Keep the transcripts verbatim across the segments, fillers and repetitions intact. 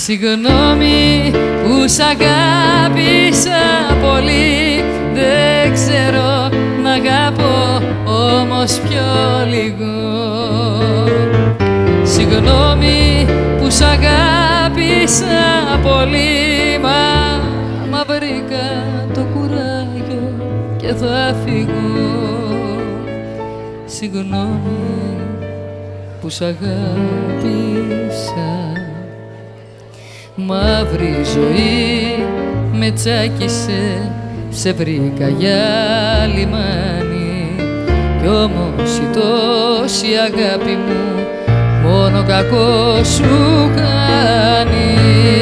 Συγγνώμη που σ' αγάπησα πολύ, δεν ξέρω να αγαπώ όμως πιο λίγο. Συγγνώμη που σ' αγάπησα πολύ, μα, μα βρήκα το κουράγιο και θα φύγω. Συγγνώμη που σ' αγάπησα. Μαύρη ζωή με τσάκισε, σε βρήκα για λιμάνι, κι όμως η τόση αγάπη μου μόνο κακό σου κάνει.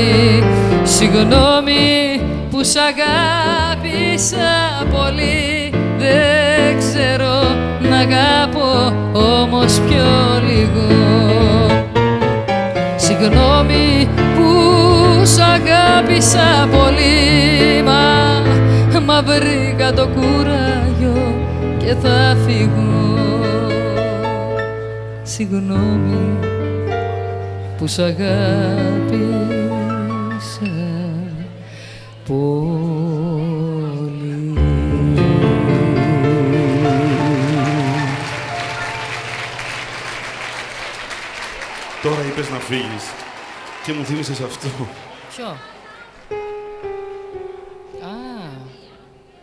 Συγγνώμη που σ' αγάπησα πολύ, δεν ξέρω να αγαπώ όμως πιο λίγο. Συγγνώμη που σ' αγάπησα πολύ, μα, μα βρήκα το κουράγιο και θα φύγω. Συγγνώμη που σ' αγάπησα πολύ. Τώρα είπες να φύγεις και μου θύμισες αυτό. Ποιο?